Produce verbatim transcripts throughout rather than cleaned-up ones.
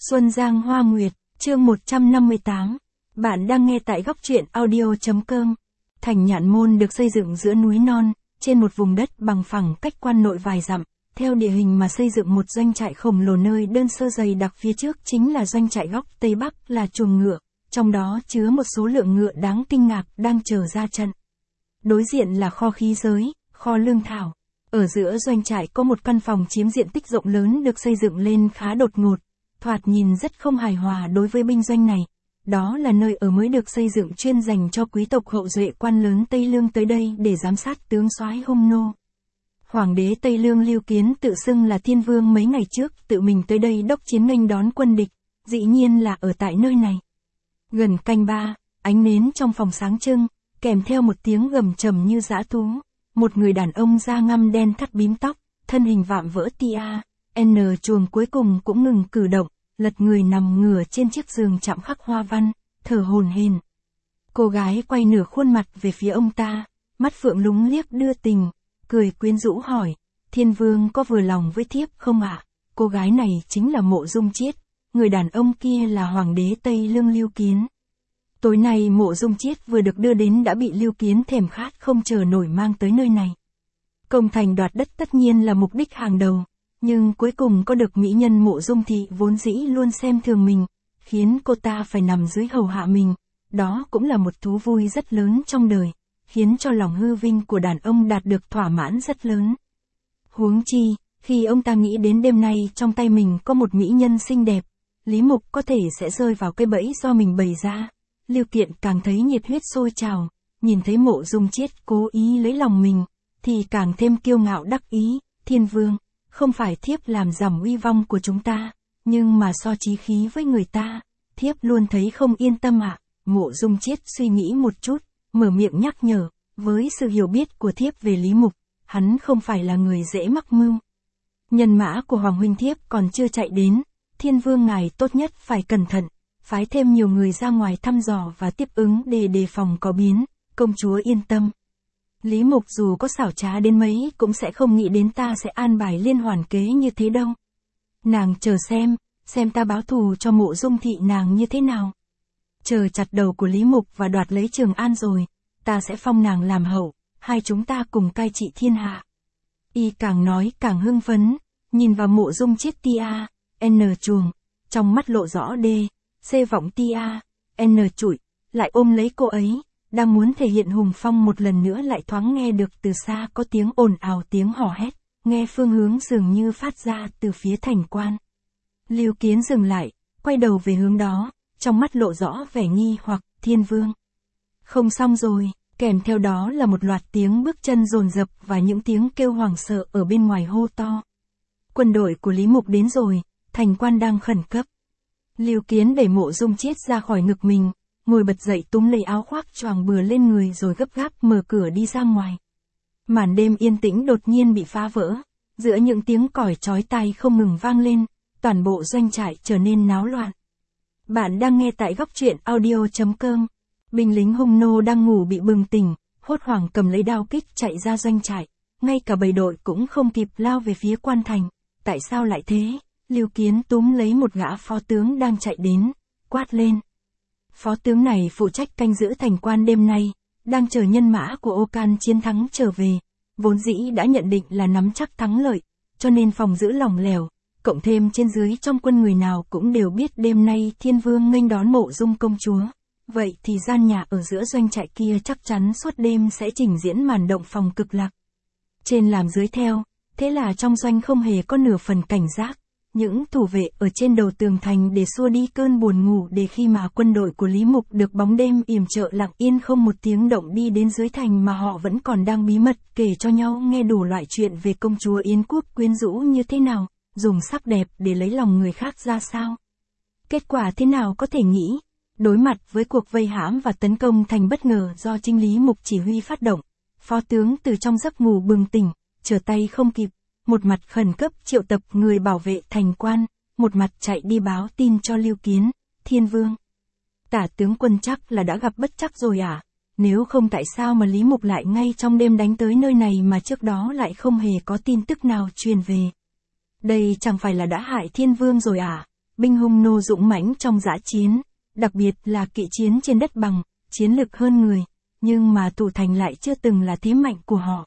Xuân Giang Hoa Nguyệt, chương một trăm năm mươi tám. Bạn đang nghe tại góc truyện audio.com. Thành Nhạn Môn được xây dựng giữa núi non, trên một vùng đất bằng phẳng cách quan nội vài dặm, theo địa hình mà xây dựng một doanh trại khổng lồ nơi đơn sơ dày đặc phía trước chính là doanh trại góc Tây Bắc là chuồng ngựa, trong đó chứa một số lượng ngựa đáng kinh ngạc đang chờ ra trận. Đối diện là kho khí giới, kho lương thảo. Ở giữa doanh trại có một căn phòng chiếm diện tích rộng lớn được xây dựng lên khá đột ngột, thoạt nhìn rất không hài hòa đối với binh doanh này. Đó là nơi ở mới được xây dựng chuyên dành cho quý tộc hậu duệ quan lớn Tây Lương tới đây để giám sát tướng soái hung nô. Hoàng đế Tây Lương Lưu Kiến tự xưng là thiên vương mấy ngày trước tự mình tới đây đốc chiến nghênh đón quân địch, dĩ nhiên là ở tại nơi này. Gần canh ba, ánh nến trong phòng sáng trưng, kèm theo một tiếng gầm trầm như dã thú. Một người đàn ông da ngăm đen thắt bím tóc, thân hình vạm vỡ tia, n chuồng cuối cùng cũng ngừng cử động, lật người nằm ngửa trên chiếc giường chạm khắc hoa văn, thở hổn hển. Cô gái quay nửa khuôn mặt về phía ông ta, mắt phượng lúng liếc đưa tình, cười quyến rũ hỏi, thiên vương có vừa lòng với thiếp không ạ? Cô gái này chính là Mộ Dung Chiết, người đàn ông kia là hoàng đế Tây Lương Lưu Kiến. Tối nay Mộ Dung Chiết vừa được đưa đến đã bị Lưu Kiến thèm khát không chờ nổi mang tới nơi này. Công thành đoạt đất tất nhiên là mục đích hàng đầu, nhưng cuối cùng có được mỹ nhân Mộ Dung Thị vốn dĩ luôn xem thường mình, khiến cô ta phải nằm dưới hầu hạ mình, đó cũng là một thú vui rất lớn trong đời, khiến cho lòng hư vinh của đàn ông đạt được thỏa mãn rất lớn. Huống chi, khi ông ta nghĩ đến đêm nay trong tay mình có một mỹ nhân xinh đẹp, Lý Mục có thể sẽ rơi vào cái bẫy do mình bày ra. Lưu Kiện càng thấy nhiệt huyết sôi trào, nhìn thấy Mộ Dung Chiết cố ý lấy lòng mình, thì càng thêm kiêu ngạo đắc ý, thiên vương, không phải thiếp làm giảm uy vong của chúng ta, nhưng mà so chí khí với người ta, thiếp luôn thấy không yên tâm ạ. À. Mộ Dung Chiết suy nghĩ một chút, mở miệng nhắc nhở, với sự hiểu biết của thiếp về Lý Mục, hắn không phải là người dễ mắc mưu. Nhân mã của Hoàng huynh thiếp còn chưa chạy đến, thiên vương ngài tốt nhất phải cẩn thận. Phái thêm nhiều người ra ngoài thăm dò và tiếp ứng để đề phòng có biến, công chúa yên tâm. Lý Mục dù có xảo trá đến mấy cũng sẽ không nghĩ đến ta sẽ an bài liên hoàn kế như thế đâu. Nàng chờ xem, xem ta báo thù cho Mộ Dung Thị nàng như thế nào. Chờ chặt đầu của Lý Mục và đoạt lấy Trường An rồi, ta sẽ phong nàng làm hậu, hai chúng ta cùng cai trị thiên hạ. Y càng nói càng hưng phấn, nhìn vào Mộ Dung Chiết tia, n chuồng, trong mắt lộ rõ đê. C vọng tia, n trụi, lại ôm lấy cô ấy, đang muốn thể hiện hùng phong một lần nữa lại thoáng nghe được từ xa có tiếng ồn ào tiếng hò hét, nghe phương hướng dường như phát ra từ phía thành quan. Lưu Kiến dừng lại, quay đầu về hướng đó, trong mắt lộ rõ vẻ nghi hoặc, thiên vương. Không xong rồi, kèm theo đó là một loạt tiếng bước chân dồn dập và những tiếng kêu hoảng sợ ở bên ngoài hô to. Quân đội của Lý Mục đến rồi, thành quan đang khẩn cấp. Lưu Kiến đẩy Mộ Dung Chiết ra khỏi ngực mình, ngồi bật dậy túm lấy áo khoác choàng bừa lên người rồi gấp gáp mở cửa đi ra ngoài. Màn đêm yên tĩnh đột nhiên bị phá vỡ, giữa những tiếng còi chói tai không ngừng vang lên, toàn bộ doanh trại trở nên náo loạn. Bạn đang nghe tại góc truyện audio.com. Binh lính hung nô đang ngủ bị bừng tỉnh, hốt hoảng cầm lấy đao kích chạy ra doanh trại, ngay cả bầy đội cũng không kịp lao về phía quan thành. Tại sao lại thế? Lưu Kiến túm lấy một gã phó tướng đang chạy đến, quát lên. Phó tướng này phụ trách canh giữ thành quan đêm nay, đang chờ nhân mã của Ô Can chiến thắng trở về, vốn dĩ đã nhận định là nắm chắc thắng lợi, cho nên phòng giữ lỏng lẻo, cộng thêm trên dưới trong quân người nào cũng đều biết đêm nay thiên vương nghênh đón Mộ Dung công chúa, vậy thì gian nhà ở giữa doanh trại kia chắc chắn suốt đêm sẽ trình diễn màn động phòng cực lạc. Trên làm dưới theo, thế là trong doanh không hề có nửa phần cảnh giác. Những thủ vệ ở trên đầu tường thành để xua đi cơn buồn ngủ để khi mà quân đội của Lý Mục được bóng đêm yểm trợ lặng yên không một tiếng động đi đến dưới thành mà họ vẫn còn đang bí mật kể cho nhau nghe đủ loại chuyện về công chúa Yến Quốc quyến rũ như thế nào, dùng sắc đẹp để lấy lòng người khác ra sao. Kết quả thế nào có thể nghĩ, đối mặt với cuộc vây hãm và tấn công thành bất ngờ do chính Lý Mục chỉ huy phát động, phó tướng từ trong giấc ngủ bừng tỉnh, trở tay không kịp. Một mặt khẩn cấp triệu tập người bảo vệ thành quan, một mặt chạy đi báo tin cho Lưu Kiến, thiên vương. Tả tướng quân chắc là đã gặp bất trắc rồi à? Nếu không tại sao mà Lý Mục lại ngay trong đêm đánh tới nơi này mà trước đó lại không hề có tin tức nào truyền về. Đây chẳng phải là đã hại thiên vương rồi à? binh hung nô dũng mãnh trong dã chiến, đặc biệt là kỵ chiến trên đất bằng, chiến lực hơn người, nhưng mà thủ thành lại chưa từng là thế mạnh của họ.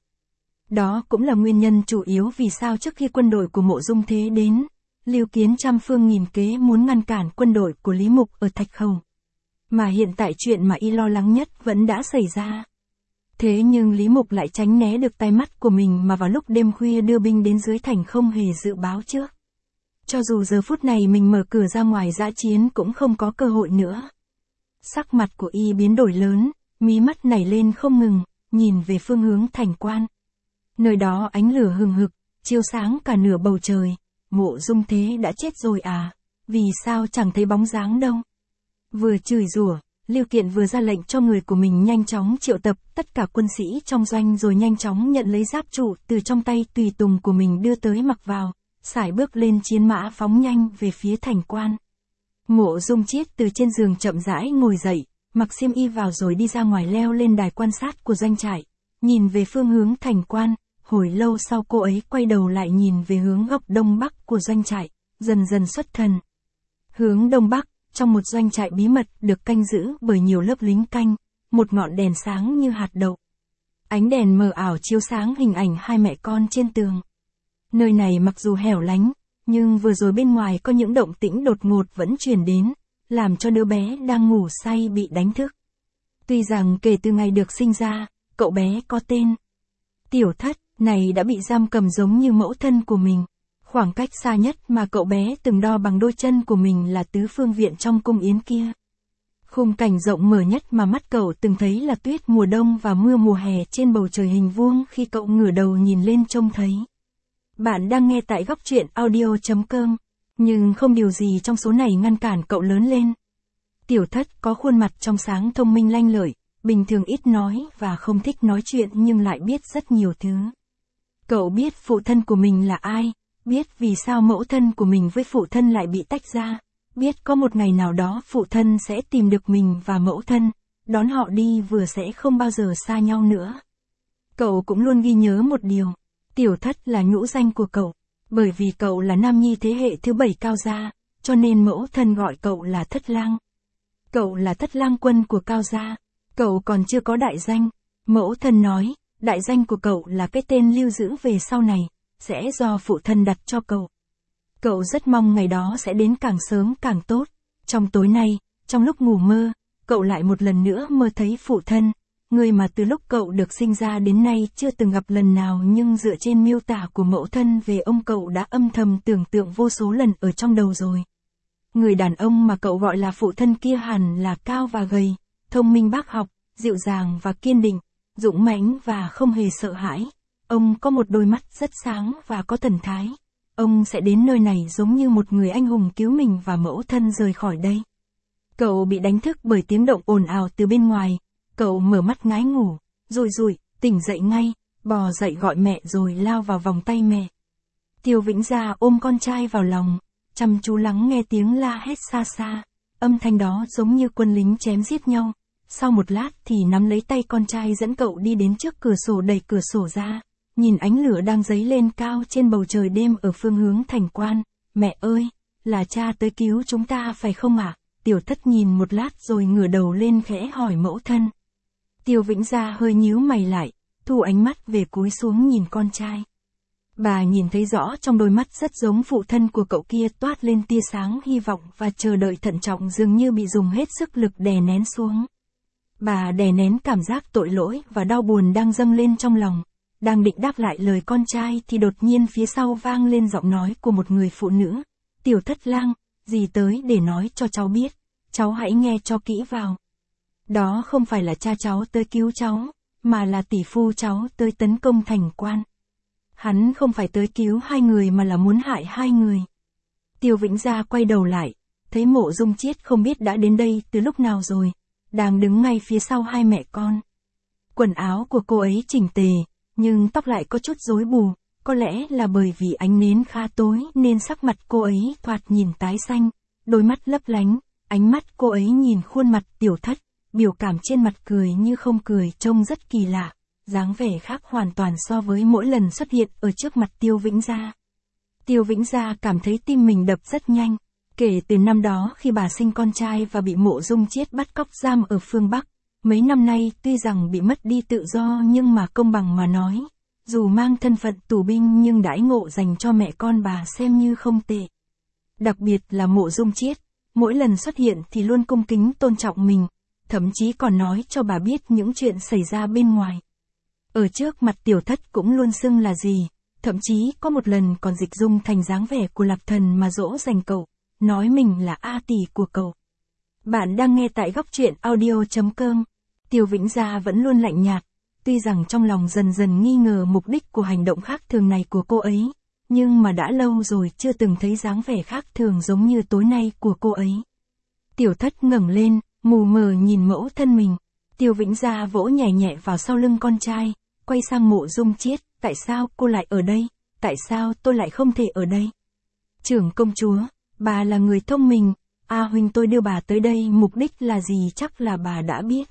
Đó cũng là nguyên nhân chủ yếu vì sao trước khi quân đội của Mộ Dung Thế đến, Lưu Kiến trăm phương nghìn kế muốn ngăn cản quân đội của Lý Mục ở Thạch Khẩu. Mà hiện tại chuyện mà y lo lắng nhất vẫn đã xảy ra. Thế nhưng Lý Mục lại tránh né được tai mắt của mình mà vào lúc đêm khuya đưa binh đến dưới thành không hề dự báo trước. Cho dù giờ phút này mình mở cửa ra ngoài dã chiến cũng không có cơ hội nữa. Sắc mặt của y biến đổi lớn, mí mắt nảy lên không ngừng, nhìn về phương hướng thành quan. Nơi đó ánh lửa hừng hực, chiếu sáng cả nửa bầu trời. Mộ Dung Thế đã chết rồi à? Vì sao chẳng thấy bóng dáng đâu? Vừa chửi rủa, Lưu Kiện vừa ra lệnh cho người của mình nhanh chóng triệu tập tất cả quân sĩ trong doanh rồi nhanh chóng nhận lấy giáp trụ từ trong tay tùy tùng của mình đưa tới mặc vào, sải bước lên chiến mã phóng nhanh về phía thành quan. Mộ Dung Chiết từ trên giường chậm rãi ngồi dậy, mặc xiêm y vào rồi đi ra ngoài leo lên đài quan sát của doanh trại, nhìn về phương hướng thành quan. Hồi lâu sau cô ấy quay đầu lại nhìn về hướng góc đông bắc của doanh trại, dần dần xuất thần. Hướng đông bắc, trong một doanh trại bí mật được canh giữ bởi nhiều lớp lính canh, một ngọn đèn sáng như hạt đậu. Ánh đèn mờ ảo chiếu sáng hình ảnh hai mẹ con trên tường. Nơi này mặc dù hẻo lánh, nhưng vừa rồi bên ngoài có những động tĩnh đột ngột vẫn truyền đến, làm cho đứa bé đang ngủ say bị đánh thức. Tuy rằng kể từ ngày được sinh ra, cậu bé có tên Tiểu Thất, này đã bị giam cầm giống như mẫu thân của mình. Khoảng cách xa nhất mà cậu bé từng đo bằng đôi chân của mình là tứ phương viện trong cung yến kia. Khung cảnh rộng mở nhất mà mắt cậu từng thấy là tuyết mùa đông và mưa mùa hè trên bầu trời hình vuông khi cậu ngửa đầu nhìn lên trông thấy. Bạn đang nghe tại góc truyện audio chấm com, nhưng không điều gì trong số này ngăn cản cậu lớn lên. Tiểu Thất có khuôn mặt trong sáng thông minh lanh lợi, bình thường ít nói và không thích nói chuyện nhưng lại biết rất nhiều thứ. Cậu biết phụ thân của mình là ai, biết vì sao mẫu thân của mình với phụ thân lại bị tách ra, biết có một ngày nào đó phụ thân sẽ tìm được mình và mẫu thân, đón họ đi vừa sẽ không bao giờ xa nhau nữa. Cậu cũng luôn ghi nhớ một điều, Tiểu Thất là nhũ danh của cậu, bởi vì cậu là nam nhi thế hệ thứ bảy Cao gia, cho nên mẫu thân gọi cậu là Thất Lang. Cậu là Thất Lang quân của Cao gia, cậu còn chưa có đại danh, mẫu thân nói, đại danh của cậu là cái tên lưu giữ về sau này, sẽ do phụ thân đặt cho cậu. Cậu rất mong ngày đó sẽ đến càng sớm càng tốt. Trong tối nay, trong lúc ngủ mơ, cậu lại một lần nữa mơ thấy phụ thân, người mà từ lúc cậu được sinh ra đến nay chưa từng gặp lần nào nhưng dựa trên miêu tả của mẫu thân về ông cậu đã âm thầm tưởng tượng vô số lần ở trong đầu rồi. Người đàn ông mà cậu gọi là phụ thân kia hẳn là cao và gầy, thông minh bác học, dịu dàng và kiên định, dũng mãnh và không hề sợ hãi. Ông có một đôi mắt rất sáng và có thần thái. Ông sẽ đến nơi này giống như một người anh hùng cứu mình và mẫu thân rời khỏi đây. Cậu bị đánh thức bởi tiếng động ồn ào từ bên ngoài. Cậu mở mắt ngái ngủ, rụi rụi, tỉnh dậy ngay, bò dậy gọi mẹ rồi lao vào vòng tay mẹ. Tiêu Vĩnh Gia ôm con trai vào lòng, chăm chú lắng nghe tiếng la hét xa xa. Âm thanh đó giống như quân lính chém giết nhau. Sau một lát thì nắm lấy tay con trai dẫn cậu đi đến trước cửa sổ, đẩy cửa sổ ra, nhìn ánh lửa đang dấy lên cao trên bầu trời đêm ở phương hướng thành quan. Mẹ ơi, là cha tới cứu chúng ta phải không ạ? À? Tiểu Thất nhìn một lát rồi ngửa đầu lên khẽ hỏi mẫu thân. Tiêu Vĩnh Gia hơi nhíu mày lại, thu ánh mắt về cúi xuống nhìn con trai. Bà nhìn thấy rõ trong đôi mắt rất giống phụ thân của cậu kia toát lên tia sáng hy vọng và chờ đợi thận trọng dường như bị dùng hết sức lực đè nén xuống. Bà đè nén cảm giác tội lỗi và đau buồn đang dâng lên trong lòng. Đang định đáp lại lời con trai thì đột nhiên phía sau vang lên giọng nói của một người phụ nữ. Tiểu Thất Lang, dì tới để nói cho cháu biết, cháu hãy nghe cho kỹ vào. Đó không phải là cha cháu tới cứu cháu, mà là tỷ phu cháu tới tấn công thành quan. Hắn không phải tới cứu hai người mà là muốn hại hai người. Tiêu Vĩnh Gia quay đầu lại, thấy Mộ Dung Chiết không biết đã đến đây từ lúc nào rồi, đang đứng ngay phía sau hai mẹ con. Quần áo của cô ấy chỉnh tề, nhưng tóc lại có chút rối bù, có lẽ là bởi vì ánh nến khá tối nên sắc mặt cô ấy thoạt nhìn tái xanh, đôi mắt lấp lánh, ánh mắt cô ấy nhìn khuôn mặt Tiểu Thất, biểu cảm trên mặt cười như không cười trông rất kỳ lạ, dáng vẻ khác hoàn toàn so với mỗi lần xuất hiện ở trước mặt Tiêu Vĩnh Gia. Tiêu Vĩnh Gia cảm thấy tim mình đập rất nhanh, Kể từ năm đó khi bà sinh con trai và bị Mộ Dung Chiết bắt cóc giam ở phương Bắc, mấy năm nay tuy rằng bị mất đi tự do nhưng mà công bằng mà nói, dù mang thân phận tù binh nhưng đãi ngộ dành cho mẹ con bà xem như không tệ. Đặc biệt là Mộ Dung Chiết, mỗi lần xuất hiện thì luôn cung kính tôn trọng mình, thậm chí còn nói cho bà biết những chuyện xảy ra bên ngoài. Ở trước mặt Tiểu Thất cũng luôn xưng là gì, thậm chí có một lần còn dịch dung thành dáng vẻ của Lạc Thần mà dỗ dành cậu, nói mình là A tỷ của cậu. Bạn đang nghe tại góc truyện audio chấm com. Tiêu Vĩnh Gia vẫn luôn lạnh nhạt, tuy rằng trong lòng dần dần nghi ngờ mục đích của hành động khác thường này của cô ấy, nhưng mà đã lâu rồi chưa từng thấy dáng vẻ khác thường giống như tối nay của cô ấy. Tiểu Thất ngẩng lên, mù mờ nhìn mẫu thân mình. Tiêu Vĩnh Gia vỗ nhẹ nhẹ vào sau lưng con trai, quay sang Mộ Dung Chiết, tại sao cô lại ở đây, tại sao tôi lại không thể ở đây? Trưởng công chúa, bà là người thông minh, A huynh tôi đưa bà tới đây mục đích là gì chắc là bà đã biết.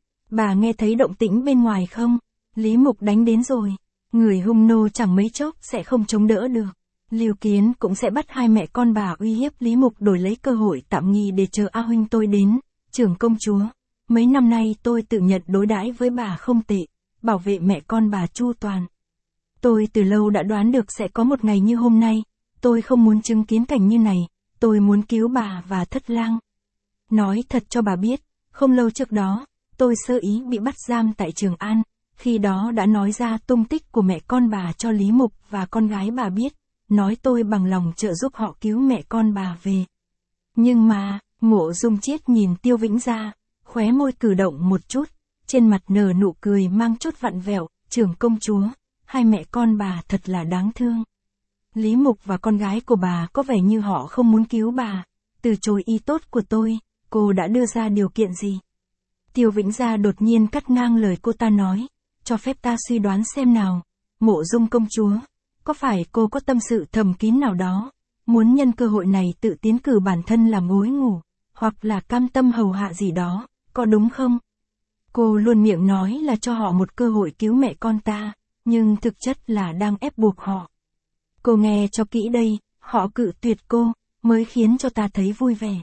Bà nghe thấy động tĩnh bên ngoài không? Lý Mục đánh đến rồi. Người hung nô chẳng mấy chốc sẽ không chống đỡ được. Lưu Kiến cũng sẽ bắt hai mẹ con bà uy hiếp Lý Mục đổi lấy cơ hội tạm nghi để chờ A huynh tôi đến. Trưởng công chúa, mấy năm nay tôi tự nhận đối đãi với bà không tệ, bảo vệ mẹ con bà chu toàn. Tôi từ lâu đã đoán được sẽ có một ngày như hôm nay, tôi không muốn chứng kiến cảnh như này, tôi muốn cứu bà và Thất Lang. Nói thật cho bà biết, không lâu trước đó, tôi sơ ý bị bắt giam tại Trường An, khi đó đã nói ra tung tích của mẹ con bà cho Lý Mục và con gái bà biết, nói tôi bằng lòng trợ giúp họ cứu mẹ con bà về. Nhưng mà, Mộ Dung Chiết nhìn Tiêu Vĩnh Gia, khóe môi cử động một chút, trên mặt nở nụ cười mang chút vặn vẹo, trưởng công chúa, hai mẹ con bà thật là đáng thương. Lý Mục và con gái của bà có vẻ như họ không muốn cứu bà, từ chối ý tốt của tôi, cô đã đưa ra điều kiện gì? Tiêu Vĩnh Gia đột nhiên cắt ngang lời cô ta nói, cho phép ta suy đoán xem nào, Mộ Dung công chúa, có phải cô có tâm sự thầm kín nào đó, muốn nhân cơ hội này tự tiến cử bản thân làm gối ngủ, hoặc là cam tâm hầu hạ gì đó, có đúng không? Cô luôn miệng nói là cho họ một cơ hội cứu mẹ con ta, nhưng thực chất là đang ép buộc họ. Cô nghe cho kỹ đây, họ cự tuyệt cô, mới khiến cho ta thấy vui vẻ.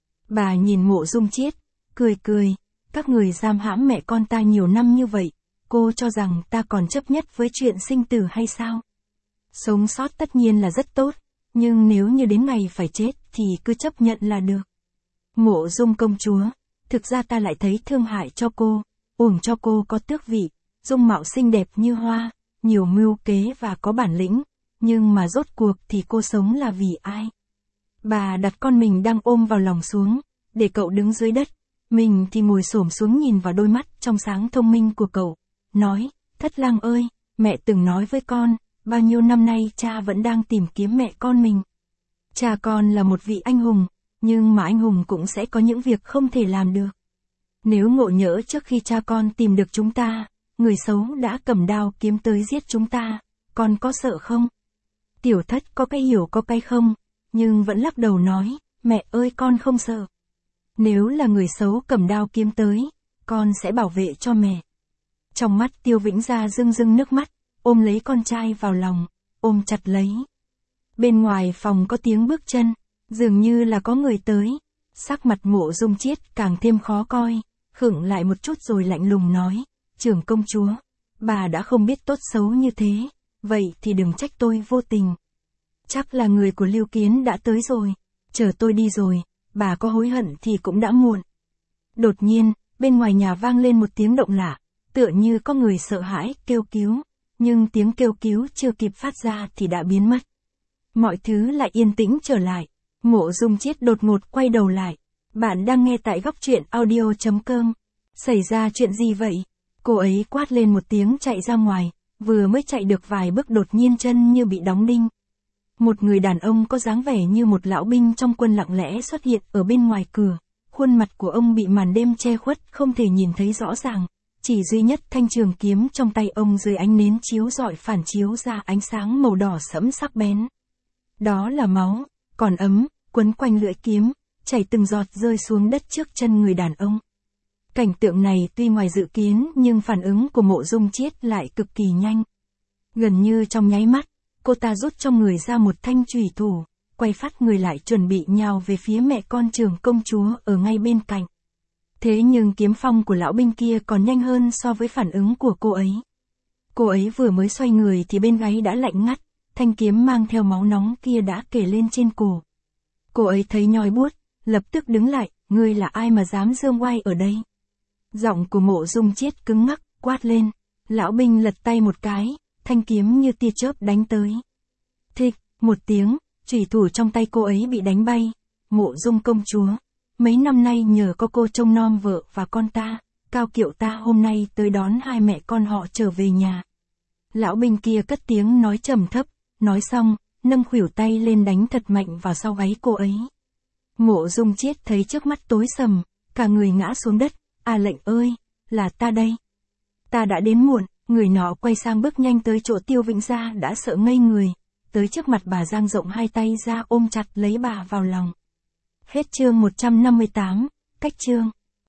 Bà nhìn Mộ Dung Chiết, cười cười, các người giam hãm mẹ con ta nhiều năm như vậy, cô cho rằng ta còn chấp nhất với chuyện sinh tử hay sao? Sống sót tất nhiên là rất tốt, nhưng nếu như đến ngày phải chết thì cứ chấp nhận là được. Mộ Dung công chúa, thực ra ta lại thấy thương hại cho cô, uổng cho cô có tước vị, dung mạo xinh đẹp như hoa, nhiều mưu kế và có bản lĩnh, nhưng mà rốt cuộc thì cô sống là vì ai? Bà đặt con mình đang ôm vào lòng xuống, để cậu đứng dưới đất, mình thì ngồi xổm xuống nhìn vào đôi mắt trong sáng thông minh của cậu, nói, Thất Lang ơi, mẹ từng nói với con, bao nhiêu năm nay cha vẫn đang tìm kiếm mẹ con mình. Cha con là một vị anh hùng, nhưng mà anh hùng cũng sẽ có những việc không thể làm được. Nếu ngộ nhỡ trước khi cha con tìm được chúng ta, người xấu đã cầm đao kiếm tới giết chúng ta, con có sợ không? Tiểu Thất có cái hiểu có cái không, nhưng vẫn lắc đầu nói, mẹ ơi con không sợ. Nếu là người xấu cầm đao kiếm tới, con sẽ bảo vệ cho mẹ. Trong mắt Tiêu Vĩnh Gia rưng rưng nước mắt, ôm lấy con trai vào lòng, ôm chặt lấy. Bên ngoài phòng có tiếng bước chân, dường như là có người tới. Sắc mặt Mộ Dung Chiết càng thêm khó coi, khựng lại một chút rồi lạnh lùng nói, trưởng công chúa, bà đã không biết tốt xấu như thế, vậy thì đừng trách tôi vô tình. Chắc là người của Lưu Kiến đã tới rồi, chờ tôi đi rồi, bà có hối hận thì cũng đã muộn. Đột nhiên, bên ngoài nhà vang lên một tiếng động lạ, tựa như có người sợ hãi kêu cứu, nhưng tiếng kêu cứu chưa kịp phát ra thì đã biến mất. Mọi thứ lại yên tĩnh trở lại. Mộ Dung Chiết đột ngột quay đầu lại. Bạn đang nghe tại góc truyện audio chấm com. Xảy ra chuyện gì vậy? Cô ấy quát lên một tiếng chạy ra ngoài, vừa mới chạy được vài bước đột nhiên chân như bị đóng đinh. Một người đàn ông có dáng vẻ như một lão binh trong quân lặng lẽ xuất hiện ở bên ngoài cửa. Khuôn mặt của ông bị màn đêm che khuất không thể nhìn thấy rõ ràng. Chỉ duy nhất thanh trường kiếm trong tay ông dưới ánh nến chiếu rọi phản chiếu ra ánh sáng màu đỏ sẫm sắc bén. Đó là máu, còn ấm, quấn quanh lưỡi kiếm, chảy từng giọt rơi xuống đất trước chân người đàn ông. Cảnh tượng này tuy ngoài dự kiến nhưng phản ứng của Mộ Dung Chiết lại cực kỳ nhanh. Gần như trong nháy mắt, cô ta rút trong người ra một thanh chùy thủ, quay phát người lại chuẩn bị nhào về phía mẹ con trưởng công chúa ở ngay bên cạnh. Thế nhưng kiếm phong của lão binh kia còn nhanh hơn so với phản ứng của cô ấy. Cô ấy vừa mới xoay người thì bên gáy đã lạnh ngắt, thanh kiếm mang theo máu nóng kia đã kề lên trên cổ. Cô ấy thấy nhói buốt, lập tức đứng lại, ngươi là ai mà dám dương oai ở đây? Giọng của Mộ Dung Chiết cứng ngắc, quát lên. Lão binh lật tay một cái, thanh kiếm như tia chớp đánh tới. Thịch, một tiếng, chủy thủ trong tay cô ấy bị đánh bay. Mộ Dung công chúa, mấy năm nay nhờ có cô trông nom vợ và con ta, Cao Kiệu ta hôm nay tới đón hai mẹ con họ trở về nhà. Lão binh kia cất tiếng nói trầm thấp, nói xong, nâng khuỷu tay lên đánh thật mạnh vào sau gáy cô ấy. Mộ Dung Chiết thấy trước mắt tối sầm, cả người ngã xuống đất. À lệnh ơi, là ta đây. Ta đã đến muộn, người nọ quay sang bước nhanh tới chỗ Tiêu Vĩnh Gia đã sợ ngây người, tới trước mặt bà dang rộng hai tay ra ôm chặt lấy bà vào lòng. Hết chương một trăm năm mươi tám, cách chương.